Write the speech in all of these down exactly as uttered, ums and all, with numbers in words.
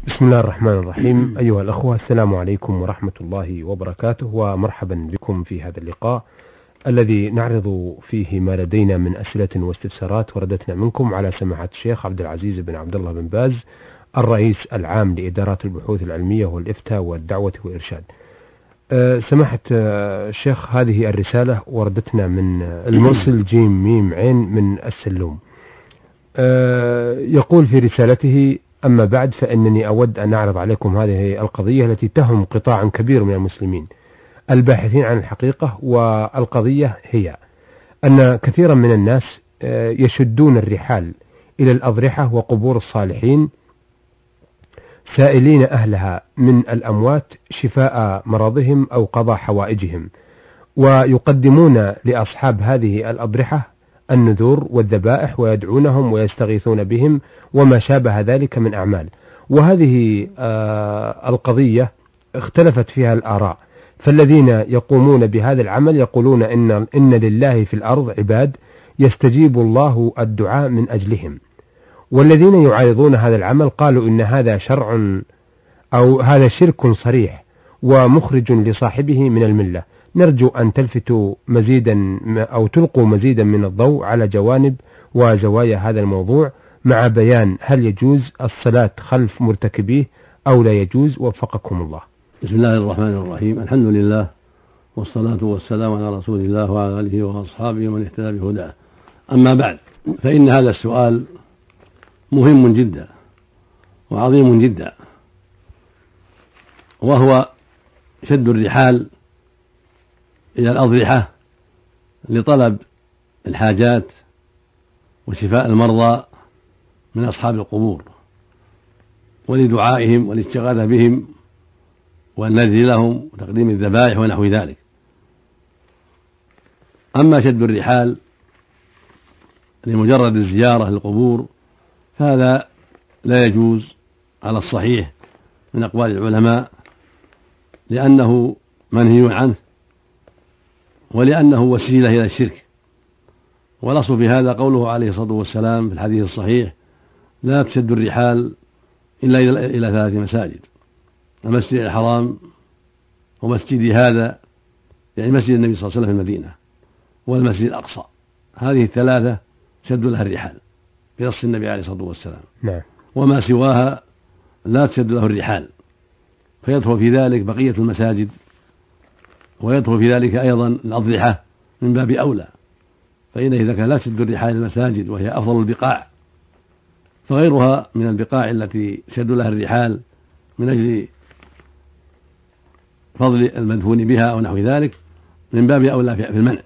بسم الله الرحمن الرحيم. أيها الأخوة، السلام عليكم ورحمة الله وبركاته، ومرحبا بكم في هذا اللقاء الذي نعرض فيه ما لدينا من أسئلة واستفسارات وردتنا منكم على سماحة الشيخ عبد العزيز بن عبد الله بن باز، الرئيس العام لإدارات البحوث العلمية والإفتاء والدعوة والإرشاد. أه سماحة الشيخ، هذه الرسالة وردتنا من المرسل جيم ميم عين من السلوم. أه يقول في رسالته: أما بعد، فإنني أود أن أعرض عليكم هذه القضية التي تهم قطاعا كبير من المسلمين الباحثين عن الحقيقة. والقضية هي أن كثيرا من الناس يشدون الرحال إلى الأضرحة وقبور الصالحين سائلين أهلها من الأموات شفاء مرضهم أو قضاء حوائجهم، ويقدمون لأصحاب هذه الأضرحة النذور والذبائح ويدعونهم ويستغيثون بهم وما شابه ذلك من أعمال. وهذه آه القضية اختلفت فيها الآراء، فالذين يقومون بهذا العمل يقولون إن, إن لله في الأرض عباد يستجيب الله الدعاء من أجلهم، والذين يعارضون هذا العمل قالوا إن هذا شرع أو هذا شرك صريح ومخرج لصاحبه من الملة. نرجو أن تلفتوا مزيدا أو تلقوا مزيدا من الضوء على جوانب وزوايا هذا الموضوع، مع بيان هل يجوز الصلاة خلف مرتكبيه أو لا يجوز، وفقكم الله. بسم الله الرحمن الرحيم. الحمد لله والصلاة والسلام على رسول الله وعلى آله وأصحابه ومن اهتدى بهداه. أما بعد، فإن هذا السؤال مهم جدا وعظيم جدا، وهو شد الرحال إلى الأضرحة لطلب الحاجات وشفاء المرضى من أصحاب القبور، ولدعائهم والاستغاثة بهم والنذر لهم وتقديم الذبائح ونحو ذلك. أما شد الرحال لمجرد الزيارة للقبور فهذا لا يجوز على الصحيح من أقوال العلماء، لأنه منهي عنه ولأنه وسيلة إلى الشرك. والأصل في هذا قوله عليه الصلاة والسلام في الحديث الصحيح: لا تشد الرحال إلا إلى ثلاث مساجد: المسجد الحرام، ومسجدي هذا يعني مسجد النبي صلى الله عليه وسلم في المدينة، والمسجد الأقصى. هذه الثلاثة شد لها الرحال بنص النبي عليه الصلاة والسلام. نعم. وما سواها لا تشد له الرحال، فيدخل في ذلك بقية المساجد، ويدخل في ذلك أيضا الأضرحة من باب أولى. فإن إذا كان لا تشد الرحال المساجد وهي أفضل البقاع، فغيرها من البقاع التي شد لها الرحال من أجل فضل المدفون بها أو نحو ذلك من باب أولى في المنع.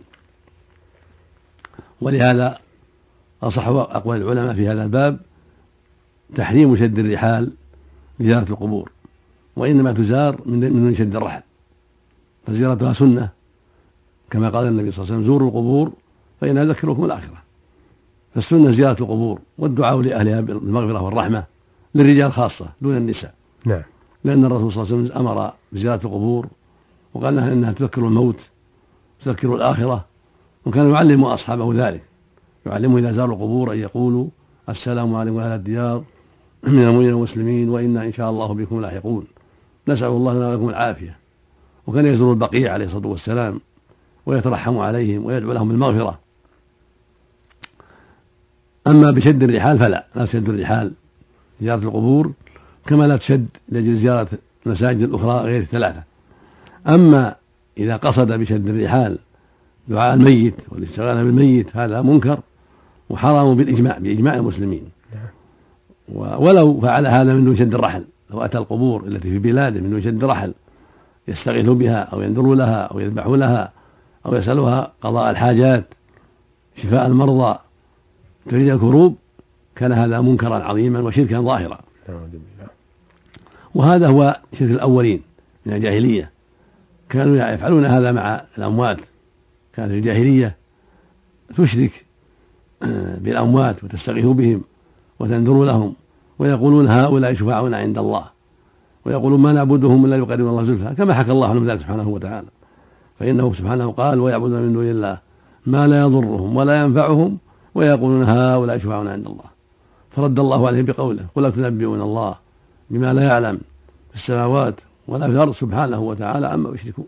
ولهذا أصح أقوال العلماء في هذا الباب تحريم شد الرحال لزيارة القبور، وإنما تزار من شد الرحل، فزيارتها سنة، كما قال النبي صلى الله عليه وسلم: زوروا القبور فإنها تذكركم الآخرة. فالسنة زيارة القبور والدعاء لأهلها بالمغفرة والرحمة، للرجال خاصة دون النساء. نعم. لأن الرسول صلى الله عليه وسلم أمر بزيارة القبور وقال لها إنها تذكر الموت تذكر الآخرة، وكان يعلم أصحابه ذلك، يعلمه إذا زاروا القبور أن يقولوا: السلام عليكم أهل الديار من المؤمنين والمسلمين وإنا إن شاء الله بكم لاحقون، نسأل الله لنا ولكم العافية. وكان يزور البقيع عليه الصلاة والسلام ويترحم عليهم ويدعو لهم بالمغفرة. أما بشد الرحال فلا، لا تشد الرحال زيارة القبور، كما لا تشد لأجل زيارة المساجد الأخرى غير الثلاثة. أما إذا قصد بشد الرحال دعاء الميت والاستغاثة بالميت هذا منكر وحرام بالإجماع بإجماع المسلمين. ولو فعل هذا من دون شد الرحل، لو أتى القبور التي في بلاده من دون شد الرحل يستغيث بها أو ينذر لها أو يذبح لها أو يسألها قضاء الحاجات شفاء المرضى تريد الكروب، كان هذا منكرا عظيما وشركا ظاهرا. وهذا هو شرك الأولين من الجاهلية، كانوا يفعلون هذا مع الأموات. كانت الجاهلية تشرك بالأموات وتستغيث بهم وتنذر لهم، ويقولون: هؤلاء شفاعنا عند الله، ويقولون: ما نعبدهم إلا ليقربونا الله زلفى، كما حكى الله عنهم ذلك سبحانه وتعالى. فإنه سبحانه قال: ويعبدون من دون الله ما لا يضرهم ولا ينفعهم ويقولون هؤلاء شفاعنا عند الله. فرد الله عليهم بقوله: قل أتنبئون الله بما لا يعلم في السماوات ولا في الأرض سبحانه وتعالى عما يشركون.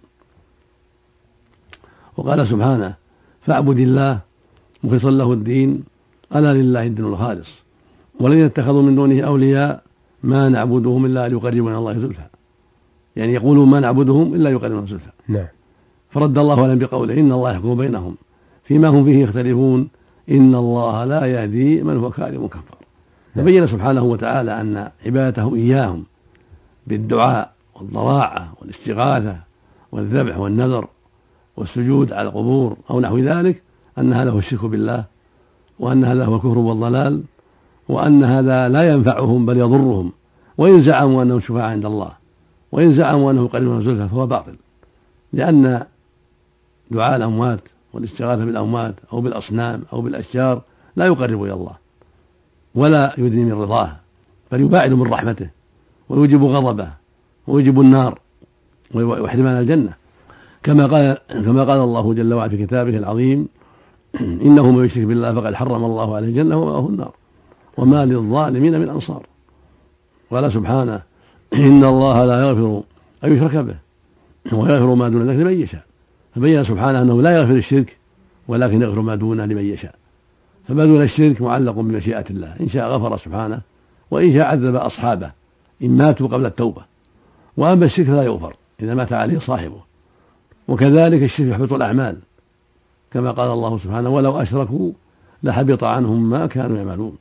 وقال سبحانه: فاعبد الله مخلصا له الدين ألا لله الدين الخالص والذين اتخذوا من دونه أولياء ما نعبدهم إلا ليقربونا الله زلفى، يعني يقولون ما نعبدهم إلا يقربونا زلفى. نعم. فرد الله عليهم بقوله: إن الله يحكم بينهم فيما هم فيه يختلفون إن الله لا يهدي من هو كاذب كفار. فبين سبحانه وتعالى أن عبادته إياهم بالدعاء والضراعة والاستغاثة والذبح والنذر والسجود على القبور أو نحو ذلك أن هذا هو الشرك بالله، وأن هذا هو الكفر والضلال، وأن هذا لا ينفعهم بل يضرهم، وإن زعموا أنهم شفعاء عند الله وإن زعموا أنه قريب من زلفى فهو باطل، لأن دعاء الأموات والاستغاثة بالأموات أو بالأصنام أو بالأشجار لا يقرب إلى الله ولا يدني من رضاه، بل يباعد من رحمته ويوجب غضبه ويوجب النار ويحرمنا الجنة، كما قال كما قال الله جل وعلا في كتابه العظيم: إنه من يشرك بالله فقد حرم الله عليه الجنة ومأواه النار وما للظالمين من أنصار. قال سبحانه: إن الله لا يغفر أن يشرك به ويغفر ما دون ذلك لمن يشاء. فبين سبحانه أنه لا يغفر الشرك ولكن يغفر ما دونه لمن يشاء، فما دون الشرك معلق بمشيئة الله، إن شاء غفر سبحانه وإن شاء عذب أصحابه إن ماتوا قبل التوبة. وأما الشرك لا يغفر إذا مات عليه صاحبه، وكذلك الشرك يحبط الأعمال، كما قال الله سبحانه: ولو أشركوا لحبط عنهم ما كانوا يعملون.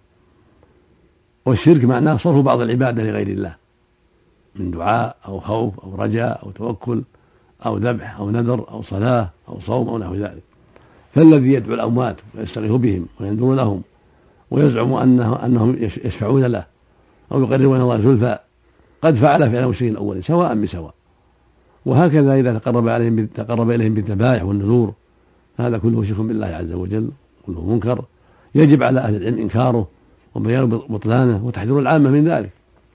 والشرك معناه صرف بعض العبادة لغير الله من دعاء أو خوف أو رجاء أو توكل أو ذبح أو نذر أو صلاة أو صوم أو نحو ذلك. فالذي يدعو الأموات ويستغيث بهم وينذر لهم ويزعم أنه أنهم يشفعون له أو يقربون الله زلفى قد فعل فعل المشركين الأولين سواء بسواء. وهكذا إذا تقرب عليهم تقرب إليهم بالذبائح والنذور هذا كله شرك بالله عز وجل، كله منكر يجب على أهل العلم إنكاره وبيان بطلانه وتحذير العامة من ذلك.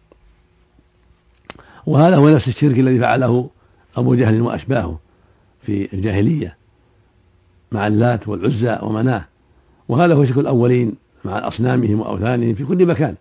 وهذا هو نفس الشرك الذي فعله أبو جهل وأشباهه في الجاهلية مع اللات والعزى ومناه، وهذا هو شرك الأولين مع أصنامهم وأوثانهم في كل مكان.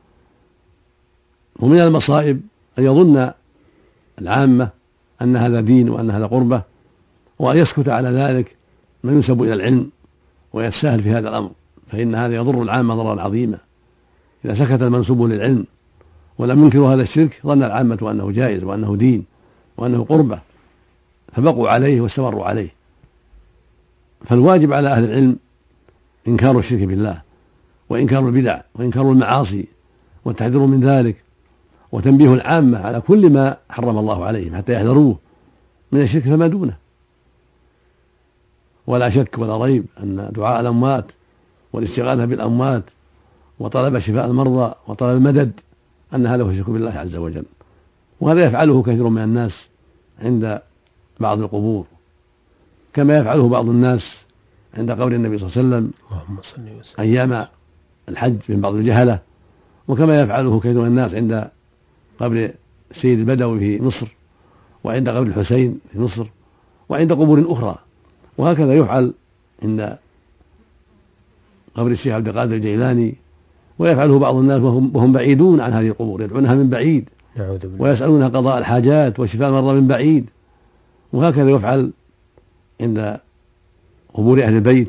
ومن المصائب أن يظن العامة أن هذا دين وأن هذا قربة وأن يسكت على ذلك من ينسب إلى العلم ويتساهل في هذا الأمر، فإن هذا يضر العامة ضررا عظيما. إذا سكت المنسوب للعلم ولم ينكروا هذا الشرك ظن العامة أنه جائز وأنه دين وأنه قربة فبقوا عليه واستمروا عليه. فالواجب على أهل العلم إنكار الشرك بالله وإنكار البدع وإنكار المعاصي والتحذير من ذلك وتنبيه العامة على كل ما حرم الله عليهم حتى يحذروه من الشرك فما دونه. ولا شك ولا ريب أن دعاء الأموات والاستغاثة بالأموات وطلب شفاء المرضى وطلب المدد أن هذا هو الشرك بالله عز وجل، وهذا يفعله كثير من الناس عند بعض القبور، كما يفعله بعض الناس عند قبر النبي صلى الله عليه وسلم أيام الحج من بعض الجهلة، وكما يفعله كثير من الناس عند قبر السيد البدوي في مصر وعند قبر الحسين في مصر وعند قبور أخرى. وهكذا يفعل عند قبر الشيخ عبد القادر الجيلاني، ويفعله بعض الناس وهم, وهم بعيدون عن هذه القبور، يدعونها من بعيد ويسألونها قضاء الحاجات وشفاء المرضى من بعيد. وهكذا يفعل عند قبور أهل البيت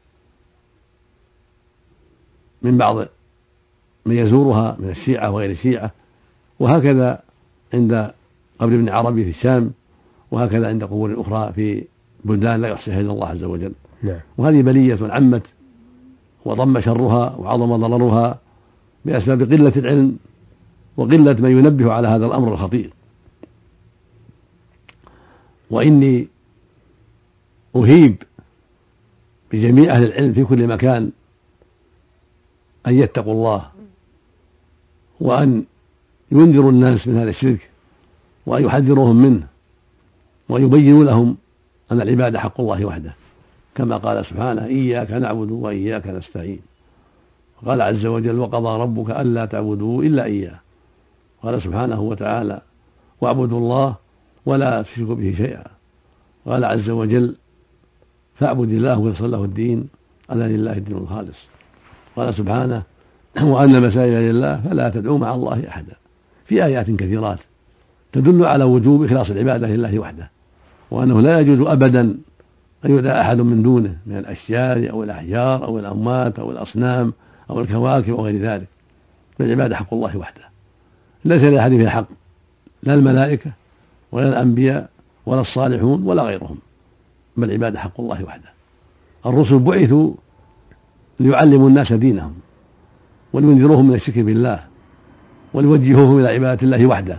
من بعض من يزورها من الشيعة وغير الشيعة، وهكذا عند قبر ابن عربي في الشام، وهكذا عند قبور أخرى في بلدان لا يحصيها إلا الله عز وجل. نعم. وهذه بلية عمت وضم شرها وعظم ضررها بأسباب قلة العلم وقلة من ينبه على هذا الأمر الخطير. وإني أهيب بجميع أهل العلم في كل مكان أن يتقوا الله وأن ينذروا الناس من هذا الشرك وأن يحذروهم منه وأن يبينوا لهم أن العبادة حق الله وحده، كما قال سبحانه: إياك نعبد وإياك نستعين. قال عز وجل: وقضى ربك ألا تعبدوا إلا إياه. قال سبحانه وتعالى: واعبدوا الله ولا تشركوا به شيئا. قال عز وجل: فاعبد الله ويصل له الدين ألا لله الدين الخالص. قال سبحانه: وأن مساجد لله فلا تدعوا مع الله أحدا. في في آيات كثيرات تدل على وجوب إخلاص العبادة لله وحده، وأنه لا يجوز أبدا أن يدعى أحد من دونه من الأشجار أو الأحجار أو الأموات أو الأصنام أو الكواكب أو غير ذلك، فالعبادة حق الله وحده، ليس لأحد فيها حق، لا الملائكة ولا الأنبياء ولا الصالحون ولا غيرهم، بل العبادة حق الله وحده. الرسل بعثوا ليعلموا الناس دينهم ولينذروهم من الشرك بالله وليوجهوهم إلى عبادة الله وحده،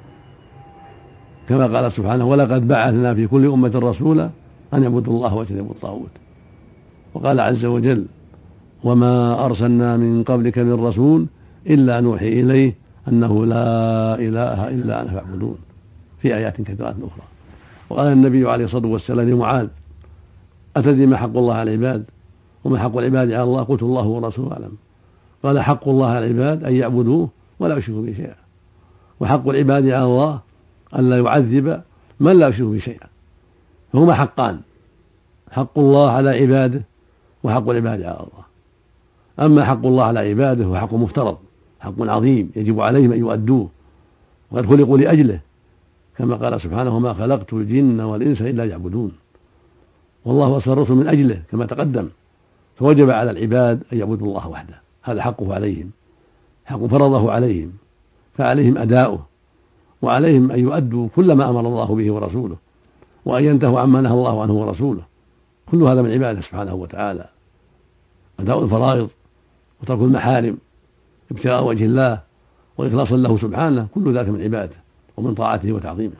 كما قال سبحانه: ولقد بعثنا في كل أمة رسولا أن يعبدوا الله واجتنبوا الطاغوت. وقال عز وجل: وما أرسلنا من قبلك من رسول إلا نوحي إليه أنه لا إله إلا أنا فاعبدون، في آيات كثيرات أخرى. وقال النبي عليه الصلاة والسلام لمعاذ: أتدري ما حق الله على العباد وما حق العباد على الله؟ قلت: الله ورسوله أعلم. قال: حق الله على العباد أن يعبدوه ولا يشركوا به شيئا، وحق العباد على الله أن لا يعذب من لا يشرك به شيئا. فهما حقان: حق الله على عباده وحق العباد على الله. أما حق الله على عباده هو حق مفترض، حق عظيم يجب عليهم أن يؤدوه، وقد خلقوا لأجله، كما قال سبحانه: وما خلقت الجن والإنس إلا ليعبدون. والله أرسل الرسل من أجله كما تقدم، فوجب على العباد أن يعبدوا الله وحده، هذا حقه عليهم، حق فرضه عليهم، فعليهم أداؤه، وعليهم أن يؤدوا كل ما أمر الله به ورسوله، وأن ينتهوا عما نهى الله عنه ورسوله، كل هذا من عباده سبحانه وتعالى. أداء الفرائض وترك المحارم ابتغاء وجه الله وإخلاصا له سبحانه، كل ذلك من عباده ومن طاعته وتعظيمه.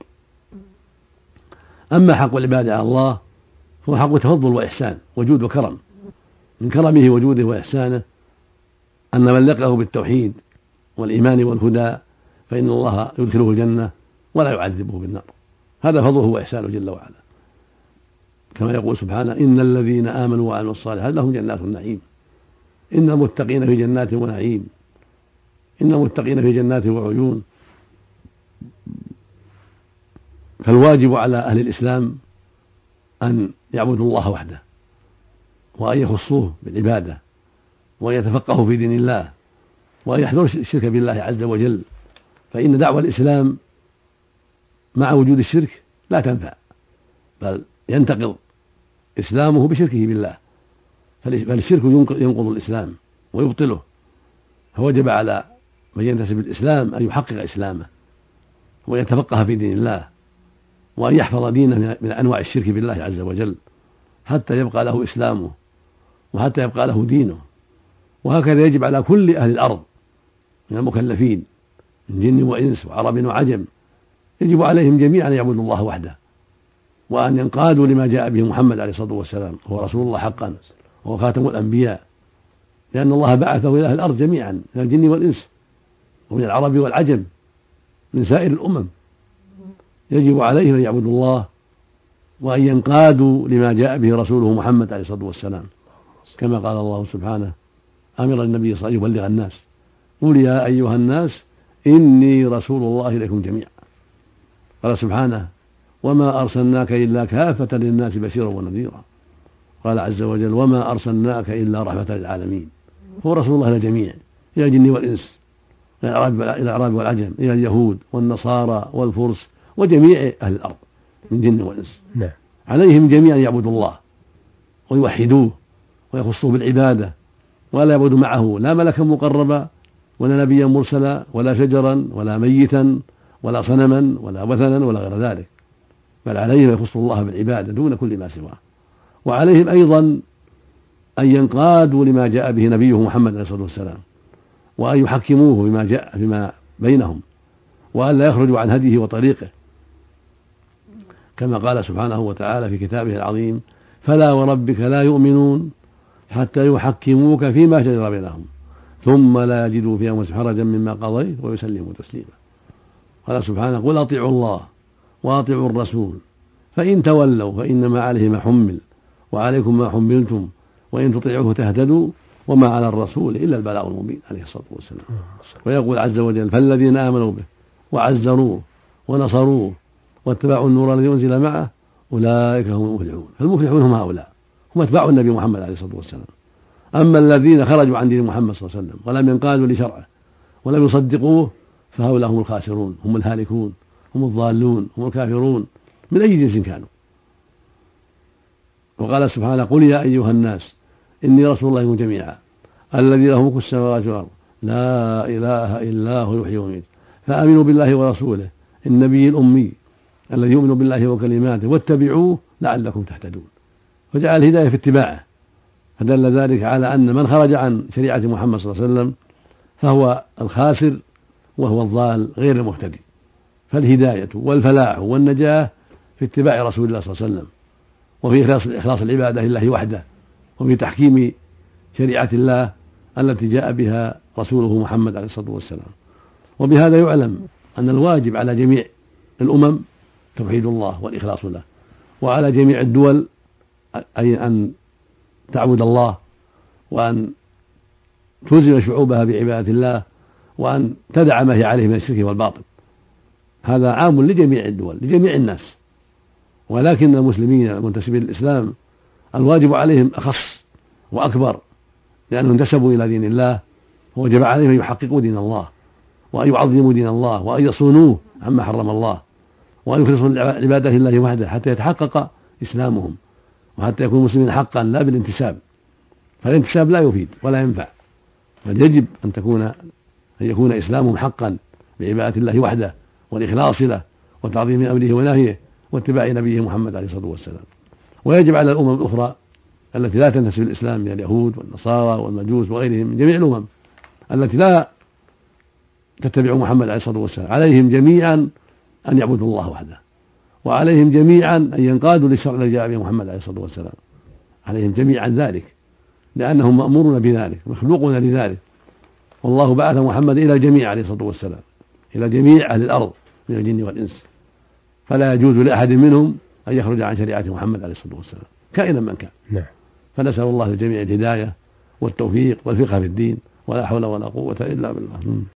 أما حق العباد على الله فهو حق تفضل وإحسان وجود وكرم، من كرمه وجوده وإحسانه أن من لقاه بالتوحيد والإيمان والهدى فإن الله يدخله الجنة ولا يعذبه بالنار، هذا فضله وإحسانه جل وعلا، كما يقول سبحانه: إن الذين آمنوا وعملوا الصالحات لهم جنات النعيم، إن المتقين في جنات ونعيم، إن المتقين في جنات وعيون. فالواجب على أهل الإسلام أن يعبدوا الله وحده، وأن يخصوه بالعبادة، وأن يتفقهوا في دين الله، وأن يحذروا الشرك بالله عز وجل، فإن دعوة الإسلام مع وجود الشرك لا تنفع، بل ينتقض إسلامه بشركه بالله، فالشرك ينقض الإسلام ويبطله، فوجب على من ينتسب الإسلام أن يحقق إسلامه وأن يتفقه في دين الله، وأن يحفظ دينه من أنواع الشرك بالله عز وجل حتى يبقى له إسلامه وحتى يبقى له دينه. وهكذا يجب على كل أهل الأرض من المكلفين من جن وإنس وعرب وعجم، يجب عليهم جميعا أن يعبدوا الله وحده، وأن ينقادوا لما جاء به محمد عليه الصلاة والسلام، هو رسول الله حقا وهو خاتم الأنبياء، لأن الله بعثه إلى أهل الأرض جميعا من الجن والإنس ومن العرب والعجم من سائر الأمم، يجب عليهم أن يعبدوا الله وأن ينقادوا لما جاء به رسوله محمد عليه الصلاة والسلام، كما قال الله سبحانه: أمر النبي صلى الله عليه وسلم يبلغ الناس: قل يا أيها الناس إني رسول الله إليكم جميعا. قال سبحانه: وما أرسلناك إلا كافة للناس بشيرا ونذيرا. قال عز وجل: وما أرسلناك إلا رحمة للعالمين. هو رسول الله للجميع، إلى الجن والإنس، إلى الأعراب والعجم، إلى اليهود والنصارى والفرس وجميع أهل الأرض من جن وإنس. نعم. عليهم جميعا يعبدوا الله ويوحدوه ويخصوه بالعبادة، ولا يعبدوا معه لا ملكا مقربا ولا نبيا مرسلا ولا شجرا ولا ميتا ولا صنما ولا وثنا ولا غير ذلك، بل عليهم يخصوا الله بالعبادة دون كل ما سواه. وعليهم أيضا أن ينقادوا لما جاء به نبيه محمد عليه الصلاة والسلام، وأن يحكموه بما جاء فيما بينهم، وأن لا يخرجوا عن هديه وطريقه، كما قال سبحانه وتعالى في كتابه العظيم: فلا وربك لا يؤمنون حتى يحكموك فيما شجر بينهم ثم لا يجدوا في أنفسهم حرجا مما قضيت ويسلموا تسليما. قال سبحانه: قل أطيعوا الله وأطيعوا الرسول فإن تولوا فإنما عليه ما حمل وعليكم ما حملتم وإن تطيعوه تهتدوا وما على الرسول إلا البلاغ المبين عليه الصلاة والسلام. ويقول عز وجل: فالذين آمنوا به وعزروه ونصروه واتبعوا النور الذي أنزل معه أولئك هم المفلحون. فالمفلحون هم هؤلاء، هم اتباع النبي محمد عليه الصلاة والسلام. أما الذين خرجوا عن دين محمد صلى الله عليه وسلم ولم ينقادوا لشرعه ولم يصدقوه فهؤلاء هم الخاسرون، هم الهالكون، هم الضالون، هم الكافرون من أي جنس كانوا. وقال سبحانه: قل يا أيها الناس إني رسول الله جميعا الذي له ملك السماوات والأرض لا إله إلا هو يحيي ويميت فآمنوا بالله ورسوله النبي الأمي الذي يؤمن بالله وكلماته واتبعوه لعلكم تهتدون. فجعل الهداية في اتباعه، فدل ذلك على أن من خرج عن شريعة محمد صلى الله عليه وسلم فهو الخاسر وهو الضال غير المهتدي. فالهداية والفلاح والنجاة في اتباع رسول الله صلى الله عليه وسلم، وفي إخلاص, إخلاص العبادة لله وحده، وفي تحكيم شريعة الله التي جاء بها رسوله محمد عليه الصلاة والسلام. وبهذا يعلم أن الواجب على جميع الأمم توحيد الله والإخلاص له، وعلى جميع الدول أي أن تعبد الله وأن تلزم شعوبها بعبادة الله وأن تدع ما هي عليه من الشرك والباطل. هذا عام لجميع الدول لجميع الناس، ولكن المسلمين المنتسبين للإسلام الواجب عليهم أخص وأكبر، لأنهم انتسبوا إلى دين الله، ووجب عليهم أن يحققوا دين الله وأن يعظموا دين الله وأن يصونوه عما حرم الله وأن يخلصوا العبادة لله وحده حتى يتحقق إسلامهم وحتى يكونوا مسلمين حقا لا بالانتساب. فالانتساب لا يفيد ولا ينفع، بل يجب أن تكون أن يكون إسلامهم حقا بعبادة الله وحده والإخلاص له وتعظيم أمره ونهيه واتباع نبيه محمد عليه الصلاة والسلام. ويجب على الأمم الأخرى التي لا تنتسب الإسلام من اليهود والنصارى والمجوس وغيرهم من جميع الأمم التي لا تتبع محمد عليه الصلاة والسلام، عليهم جميعا أن يعبدوا الله وحده، وعليهم جميعا أن ينقادوا للشرع الذي جاء به محمد عليه الصلاة والسلام، عليهم جميعا ذلك، لأنهم مأمورون بذلك مخلوقون لذلك. والله بعث محمد إلى الجميع عليه الصلاة والسلام، إلى جميع أهل الأرض من الجن والإنس، فلا يجوز لأحد منهم أن يخرج عن شريعة محمد عليه الصلاة والسلام كائنا من كان. نعم. فنسأل الله للجميع الهداية والتوفيق والفقه في الدين، ولا حول ولا قوة إلا بالله.